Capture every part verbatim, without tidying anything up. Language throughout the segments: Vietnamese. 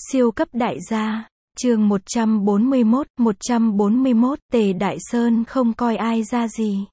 Siêu cấp đại gia, chương một trăm bốn mươi mốt, một trăm bốn mươi mốt, Tề Đại Sơn không coi ai ra gì.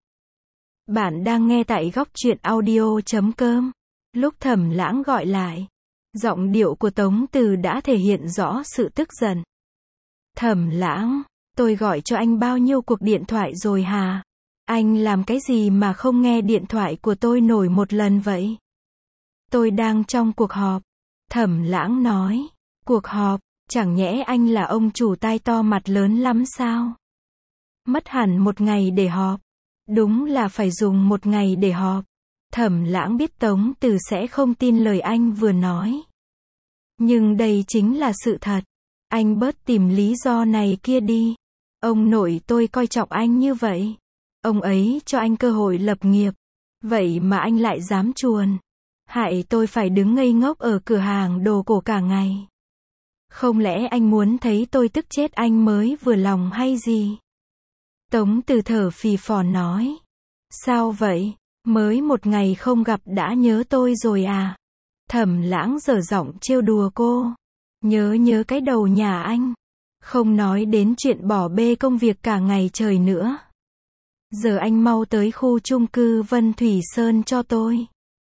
Bạn đang nghe tại góc truyện audio chấm com. Lúc Thẩm Lãng gọi lại, giọng điệu của Tống Từ đã thể hiện rõ sự tức giận. Thẩm Lãng, tôi gọi cho anh bao nhiêu cuộc điện thoại rồi hả? Anh làm cái gì mà không nghe điện thoại của tôi nổi một lần vậy? Tôi đang trong cuộc họp. Thẩm Lãng nói. Cuộc họp, chẳng nhẽ anh là ông chủ tai to mặt lớn lắm sao? Mất hẳn một ngày để họp. Đúng là phải dùng một ngày để họp. Thẩm Lãng biết Tống Từ sẽ không tin lời anh vừa nói. Nhưng đây chính là sự thật. Anh bớt tìm lý do này kia đi. Ông nội tôi coi trọng anh như vậy. Ông ấy cho anh cơ hội lập nghiệp. Vậy mà anh lại dám chuồn. Hại tôi phải đứng ngây ngốc ở cửa hàng đồ cổ cả ngày. Không lẽ anh muốn thấy tôi tức chết anh mới vừa lòng hay gì? Tống Từ thở phì phò nói. Sao vậy? Mới một ngày không gặp đã nhớ tôi rồi à? Thẩm Lãng giở giọng trêu đùa cô. Nhớ nhớ cái đầu nhà anh. Không nói đến chuyện bỏ bê công việc cả ngày trời nữa. Giờ anh mau tới khu chung cư Vân Thủy Sơn cho tôi.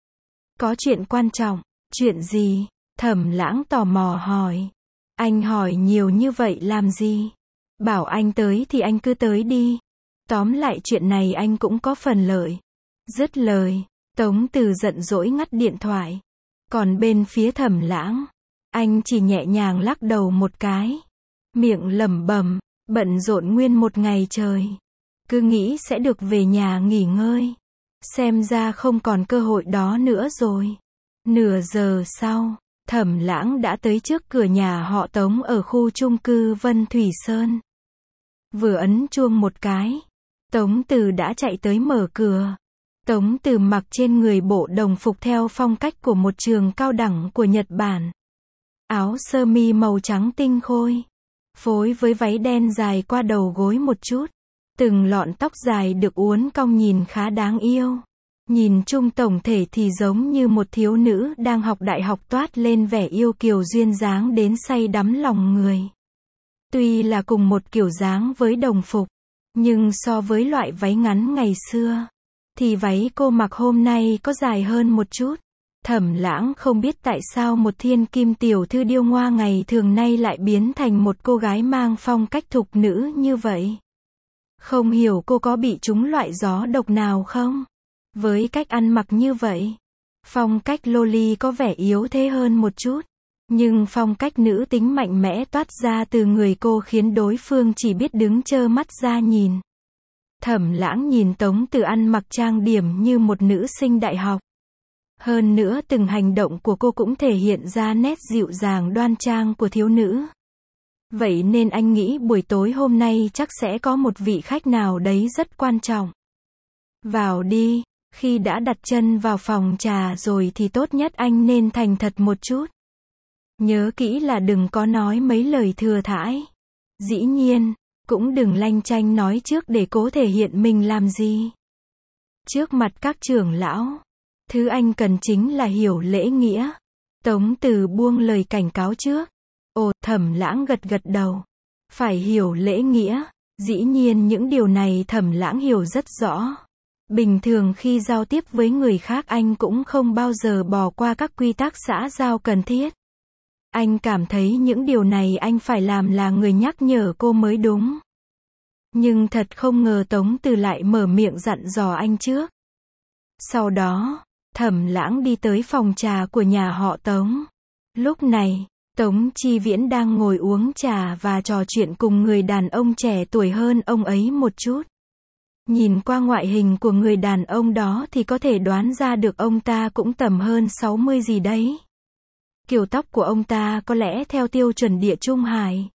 Có chuyện quan trọng. Chuyện gì? Thẩm Lãng tò mò hỏi. Anh hỏi nhiều như vậy làm gì? Bảo anh tới thì anh cứ tới đi. Tóm lại chuyện này anh cũng có phần lợi. Dứt lời, Tống Từ giận dỗi ngắt điện thoại. Còn bên phía Thẩm Lãng, anh chỉ nhẹ nhàng lắc đầu một cái. Miệng lẩm bẩm, bận rộn nguyên một ngày trời. Cứ nghĩ sẽ được về nhà nghỉ ngơi. Xem ra không còn cơ hội đó nữa rồi. Nửa giờ sau, Thẩm Lãng đã tới trước cửa nhà họ Tống ở khu chung cư Vân Thủy Sơn. Vừa ấn chuông một cái, Tống Từ đã chạy tới mở cửa. Tống Từ mặc trên người bộ đồng phục theo phong cách của một trường cao đẳng của Nhật Bản. Áo sơ mi màu trắng tinh khôi, phối với váy đen dài qua đầu gối một chút. Từng lọn tóc dài được uốn cong nhìn khá đáng yêu. Nhìn chung tổng thể thì giống như một thiếu nữ đang học đại học toát lên vẻ yêu kiều duyên dáng đến say đắm lòng người. Tuy là cùng một kiểu dáng với đồng phục, nhưng so với loại váy ngắn ngày xưa, thì váy cô mặc hôm nay có dài hơn một chút. Thẩm Lãng không biết tại sao một thiên kim tiểu thư điêu ngoa ngày thường nay lại biến thành một cô gái mang phong cách thục nữ như vậy. Không hiểu cô có bị trúng loại gió độc nào không? Với cách ăn mặc như vậy, phong cách loli có vẻ yếu thế hơn một chút. Nhưng phong cách nữ tính mạnh mẽ toát ra từ người cô khiến đối phương chỉ biết đứng trơ mắt ra nhìn. Thẩm Lãng nhìn Tống Từ ăn mặc trang điểm như một nữ sinh đại học. Hơn nữa từng hành động của cô cũng thể hiện ra nét dịu dàng đoan trang của thiếu nữ. Vậy nên anh nghĩ buổi tối hôm nay chắc sẽ có một vị khách nào đấy rất quan trọng. Vào đi, khi đã đặt chân vào phòng trà rồi thì tốt nhất anh nên thành thật một chút. Nhớ kỹ là đừng có nói mấy lời thừa thãi. Dĩ nhiên, cũng đừng lanh chanh nói trước để cố thể hiện mình làm gì. Trước mặt các trưởng lão, thứ anh cần chính là hiểu lễ nghĩa. Tống Từ buông lời cảnh cáo trước. Ồ, Thẩm Lãng gật gật đầu. Phải hiểu lễ nghĩa. Dĩ nhiên những điều này Thẩm Lãng hiểu rất rõ. Bình thường khi giao tiếp với người khác anh cũng không bao giờ bỏ qua các quy tắc xã giao cần thiết. Anh cảm thấy những điều này anh phải làm là người nhắc nhở cô mới đúng. Nhưng thật không ngờ Tống Từ lại mở miệng dặn dò anh trước. Sau đó, Thẩm Lãng đi tới phòng trà của nhà họ Tống. Lúc này, Tống Chi Viễn đang ngồi uống trà và trò chuyện cùng người đàn ông trẻ tuổi hơn ông ấy một chút. Nhìn qua ngoại hình của người đàn ông đó thì có thể đoán ra được ông ta cũng tầm hơn sáu mươi gì đấy. Kiểu tóc của ông ta có lẽ theo tiêu chuẩn Địa Trung Hải.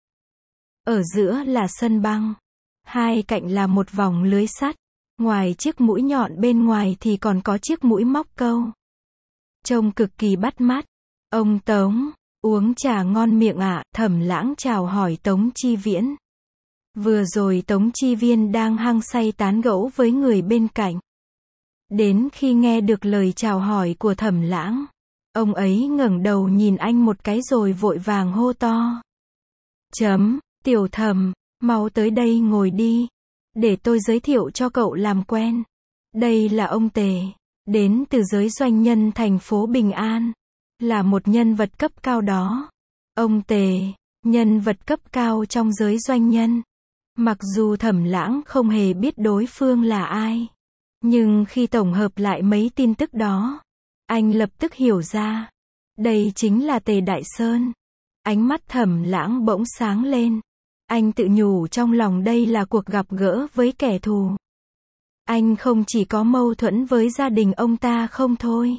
Ở giữa là sân băng. Hai cạnh là một vòng lưới sắt. Ngoài chiếc mũi nhọn bên ngoài thì còn có chiếc mũi móc câu. Trông cực kỳ bắt mắt. Ông Tống, uống trà ngon miệng ạ. Thẩm Lãng chào hỏi Tống Chi Viễn. Vừa rồi Tống Chi Viên đang hăng say tán gẫu với người bên cạnh. Đến khi nghe được lời chào hỏi của Thẩm Lãng, Ông ấy ngẩng đầu nhìn anh một cái rồi vội vàng hô to. Chấm, Tiểu Thẩm, mau tới đây ngồi đi. Để tôi giới thiệu cho cậu làm quen. Đây là ông Tề, đến từ giới doanh nhân thành phố Bình An. Là một nhân vật cấp cao đó. Ông Tề, nhân vật cấp cao trong giới doanh nhân. Mặc dù Thẩm Lãng không hề biết đối phương là ai. Nhưng khi tổng hợp lại mấy tin tức đó, anh lập tức hiểu ra. Đây chính là Tề Đại Sơn. Ánh mắt Thẩm Lãng bỗng sáng lên. Anh tự nhủ trong lòng đây là cuộc gặp gỡ với kẻ thù. Anh không chỉ có mâu thuẫn với gia đình ông ta không thôi.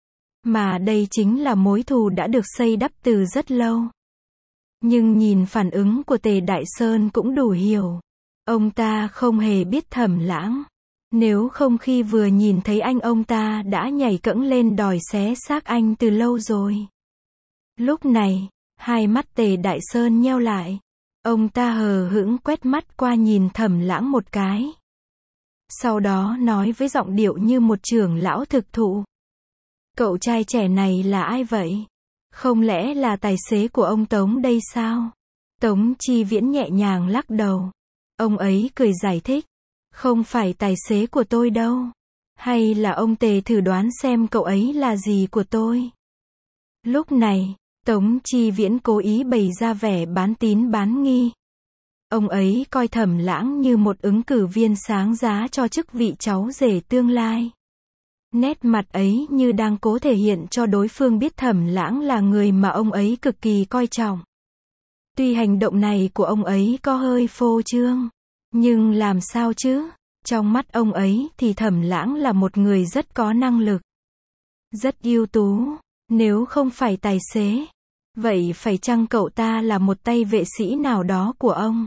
Mà đây chính là mối thù đã được xây đắp từ rất lâu. Nhưng nhìn phản ứng của Tề Đại Sơn cũng đủ hiểu. Ông ta không hề biết Thẩm Lãng. Nếu không khi vừa nhìn thấy anh ông ta đã nhảy cẫng lên đòi xé xác anh từ lâu rồi. Lúc này, hai mắt Tề Đại Sơn nheo lại. Ông ta hờ hững quét mắt qua nhìn Thẩm Lãng một cái. Sau đó nói với giọng điệu như một trưởng lão thực thụ. Cậu trai trẻ này là ai vậy? Không lẽ là tài xế của ông Tống đây sao? Tống Chi Viễn nhẹ nhàng lắc đầu. Ông ấy cười giải thích. Không phải tài xế của tôi đâu. Hay là ông Tề thử đoán xem cậu ấy là gì của tôi? Lúc này, Tống Chi Viễn cố ý bày ra vẻ bán tín bán nghi. Ông ấy coi Thẩm Lãng như một ứng cử viên sáng giá cho chức vị cháu rể tương lai. Nét mặt ấy như đang cố thể hiện cho đối phương biết Thẩm Lãng là người mà ông ấy cực kỳ coi trọng. Tuy hành động này của ông ấy có hơi phô trương, nhưng làm sao chứ? Trong mắt ông ấy thì Thẩm Lãng là một người rất có năng lực, rất ưu tú. Nếu không phải tài xế, vậy phải chăng cậu ta là một tay vệ sĩ nào đó của ông?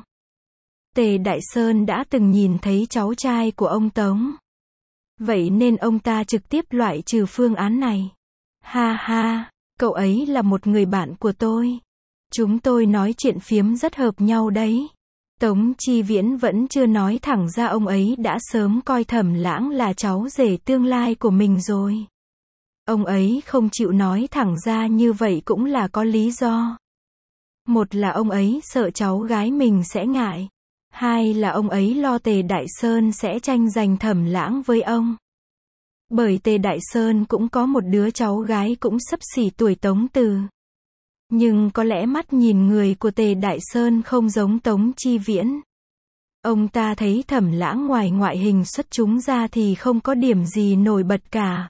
Tề Đại Sơn đã từng nhìn thấy cháu trai của ông Tống. Vậy nên ông ta trực tiếp loại trừ phương án này. Ha ha, cậu ấy là một người bạn của tôi. Chúng tôi nói chuyện phiếm rất hợp nhau đấy. Tống Chi Viễn vẫn chưa nói thẳng ra ông ấy đã sớm coi Thẩm Lãng là cháu rể tương lai của mình rồi. Ông ấy không chịu nói thẳng ra như vậy cũng là có lý do. Một là ông ấy sợ cháu gái mình sẽ ngại. Hai là ông ấy lo Tề Đại Sơn sẽ tranh giành Thẩm Lãng với ông. Bởi Tề Đại Sơn cũng có một đứa cháu gái cũng xấp xỉ tuổi Tống Từ. Nhưng có lẽ mắt nhìn người của Tề Đại Sơn không giống Tống Chi Viễn. Ông ta thấy Thẩm Lãng ngoài ngoại hình xuất chúng ra thì không có điểm gì nổi bật cả.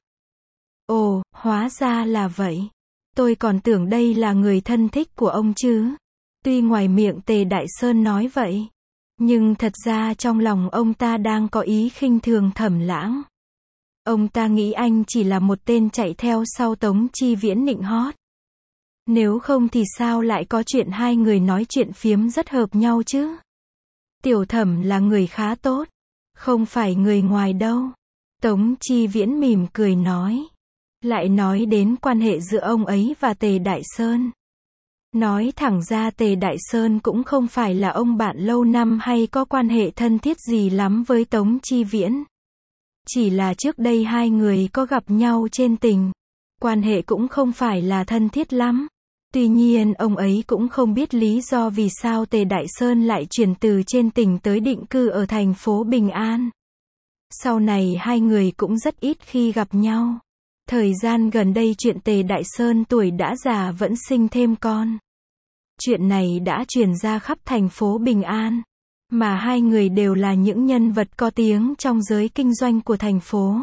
Ồ, hóa ra là vậy. Tôi còn tưởng đây là người thân thích của ông chứ. Tuy ngoài miệng Tề Đại Sơn nói vậy, nhưng thật ra trong lòng ông ta đang có ý khinh thường Thẩm Lãng. Ông ta nghĩ anh chỉ là một tên chạy theo sau Tống Chi Viễn nịnh hót. Nếu không thì sao lại có chuyện hai người nói chuyện phiếm rất hợp nhau chứ? Tiểu Thẩm là người khá tốt, không phải người ngoài đâu. Tống Chi Viễn mỉm cười nói. Lại nói đến quan hệ giữa ông ấy và Tề Đại Sơn. Nói thẳng ra Tề Đại Sơn cũng không phải là ông bạn lâu năm hay có quan hệ thân thiết gì lắm với Tống Chi Viễn. Chỉ là trước đây hai người có gặp nhau trên tình. Quan hệ cũng không phải là thân thiết lắm. Tuy nhiên ông ấy cũng không biết lý do vì sao Tề Đại Sơn lại chuyển từ trên tỉnh tới định cư ở thành phố Bình An. Sau này hai người cũng rất ít khi gặp nhau. Thời gian gần đây chuyện Tề Đại Sơn tuổi đã già vẫn sinh thêm con. Chuyện này đã truyền ra khắp thành phố Bình An. Mà hai người đều là những nhân vật có tiếng trong giới kinh doanh của thành phố.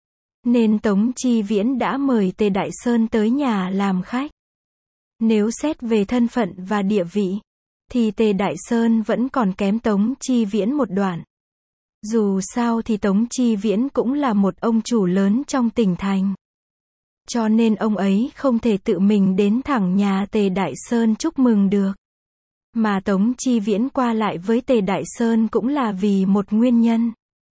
Nên Tống Chi Viễn đã mời Tề Đại Sơn tới nhà làm khách. Nếu xét về thân phận và địa vị, thì Tề Đại Sơn vẫn còn kém Tống Chi Viễn một đoạn. Dù sao thì Tống Chi Viễn cũng là một ông chủ lớn trong tỉnh thành. Cho nên ông ấy không thể tự mình đến thẳng nhà Tề Đại Sơn chúc mừng được. Mà Tống Chi Viễn qua lại với Tề Đại Sơn cũng là vì một nguyên nhân.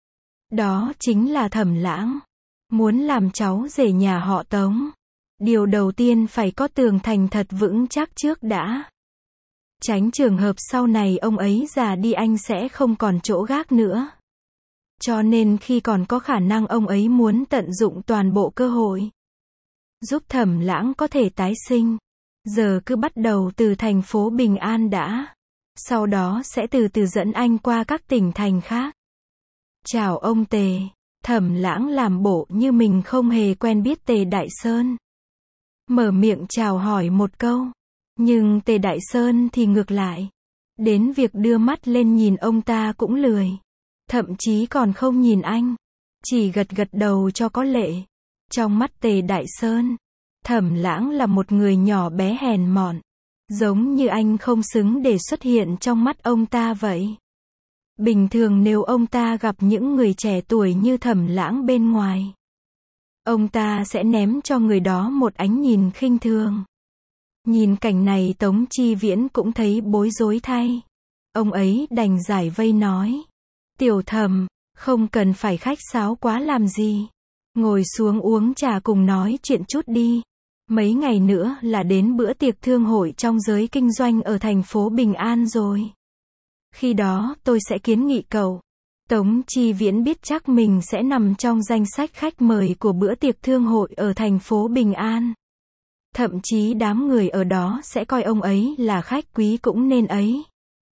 Đó chính là Thẩm Lãng. Muốn làm cháu rể nhà họ Tống, điều đầu tiên phải có tường thành thật vững chắc trước đã. Tránh trường hợp sau này ông ấy già đi anh sẽ không còn chỗ gác nữa. Cho nên khi còn có khả năng ông ấy muốn tận dụng toàn bộ cơ hội. giúp Thẩm Lãng có thể tái sinh. Giờ cứ bắt đầu từ thành phố Bình An đã. Sau đó sẽ từ từ dẫn anh qua các tỉnh thành khác. Chào ông Tề. Thẩm Lãng làm bộ như mình không hề quen biết Tề Đại Sơn. Mở miệng chào hỏi một câu. Nhưng Tề Đại Sơn thì ngược lại. Đến việc đưa mắt lên nhìn ông ta cũng lười. Thậm chí còn không nhìn anh. Chỉ gật gật đầu cho có lệ. Trong mắt Tề Đại Sơn, Thẩm Lãng là một người nhỏ bé hèn mọn. Giống như anh không xứng để xuất hiện trong mắt ông ta vậy. Bình thường nếu ông ta gặp những người trẻ tuổi như Thẩm Lãng bên ngoài, ông ta sẽ ném cho người đó một ánh nhìn khinh thường. Nhìn cảnh này Tống Chi Viễn cũng thấy bối rối thay. Ông ấy đành giải vây nói. Tiểu Thẩm, không cần phải khách sáo quá làm gì. Ngồi xuống uống trà cùng nói chuyện chút đi. Mấy ngày nữa là đến bữa tiệc thương hội trong giới kinh doanh ở thành phố Bình An rồi. Khi đó tôi sẽ kiến nghị cậu. Tống Chi Viễn biết chắc mình sẽ nằm trong danh sách khách mời của bữa tiệc thương hội ở thành phố Bình An. Thậm chí đám người ở đó sẽ coi ông ấy là khách quý cũng nên ấy.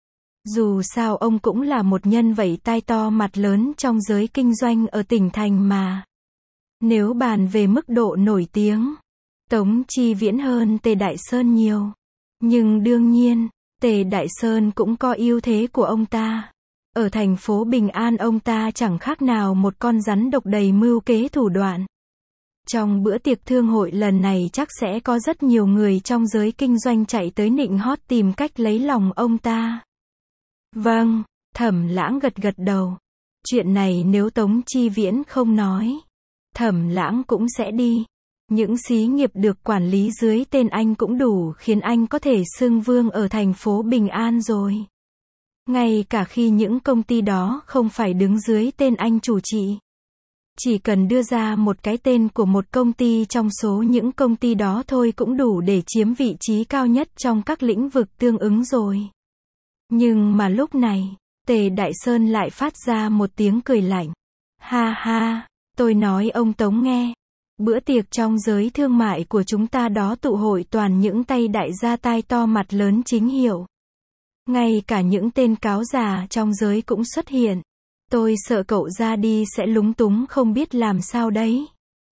Dù sao ông cũng là một nhân vật tai to mặt lớn trong giới kinh doanh ở tỉnh thành mà. Nếu bàn về mức độ nổi tiếng, Tống Chi Viễn hơn Tề Đại Sơn nhiều. Nhưng đương nhiên, Tề Đại Sơn cũng có ưu thế của ông ta. Ở thành phố Bình An ông ta chẳng khác nào một con rắn độc đầy mưu kế thủ đoạn. Trong bữa tiệc thương hội lần này chắc sẽ có rất nhiều người trong giới kinh doanh chạy tới nịnh hót tìm cách lấy lòng ông ta. Vâng, Thẩm Lãng gật gật đầu. Chuyện này nếu Tống Chi Viễn không nói, Thẩm Lãng cũng sẽ đi. Những xí nghiệp được quản lý dưới tên anh cũng đủ khiến anh có thể xưng vương ở thành phố Bình An rồi. Ngay cả khi những công ty đó không phải đứng dưới tên anh chủ trị. Chỉ cần đưa ra một cái tên của một công ty trong số những công ty đó thôi cũng đủ để chiếm vị trí cao nhất trong các lĩnh vực tương ứng rồi. Nhưng mà lúc này, Tề Đại Sơn lại phát ra một tiếng cười lạnh. Ha ha, tôi nói ông Tống nghe. Bữa tiệc trong giới thương mại của chúng ta đó tụ hội toàn những tay đại gia tai to mặt lớn chính hiệu. Ngay cả những tên cáo già trong giới cũng xuất hiện. Tôi sợ cậu ra đi sẽ lúng túng không biết làm sao đấy.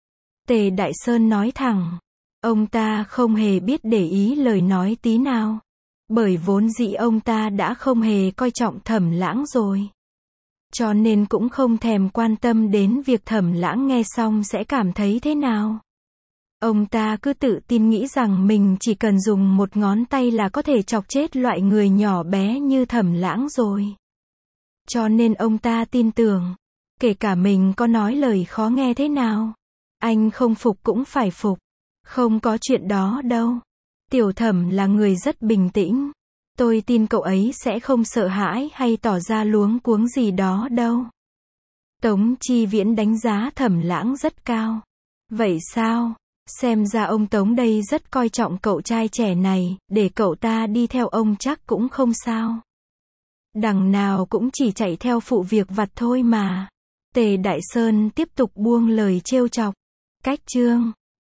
Tề Đại Sơn nói thẳng. Ông ta không hề biết để ý lời nói tí nào. Bởi vốn dĩ ông ta đã không hề coi trọng Thẩm Lãng rồi. Cho nên cũng không thèm quan tâm đến việc Thẩm Lãng nghe xong sẽ cảm thấy thế nào. Ông ta cứ tự tin nghĩ rằng mình chỉ cần dùng một ngón tay là có thể chọc chết loại người nhỏ bé như Thẩm Lãng rồi. Cho nên ông ta tin tưởng, kể cả mình có nói lời khó nghe thế nào, anh không phục cũng phải phục. Không có chuyện đó đâu. Tiểu Thẩm là người rất bình tĩnh. Tôi tin cậu ấy sẽ không sợ hãi hay tỏ ra luống cuống gì đó đâu. Tống Chi Viễn đánh giá Thẩm Lãng rất cao. Vậy sao? Xem ra ông Tống đây rất coi trọng cậu trai trẻ này, để cậu ta đi theo ông chắc cũng không sao. Đằng nào cũng chỉ chạy theo phụ việc vặt thôi mà. Tề Đại Sơn tiếp tục buông lời trêu chọc. Cách chương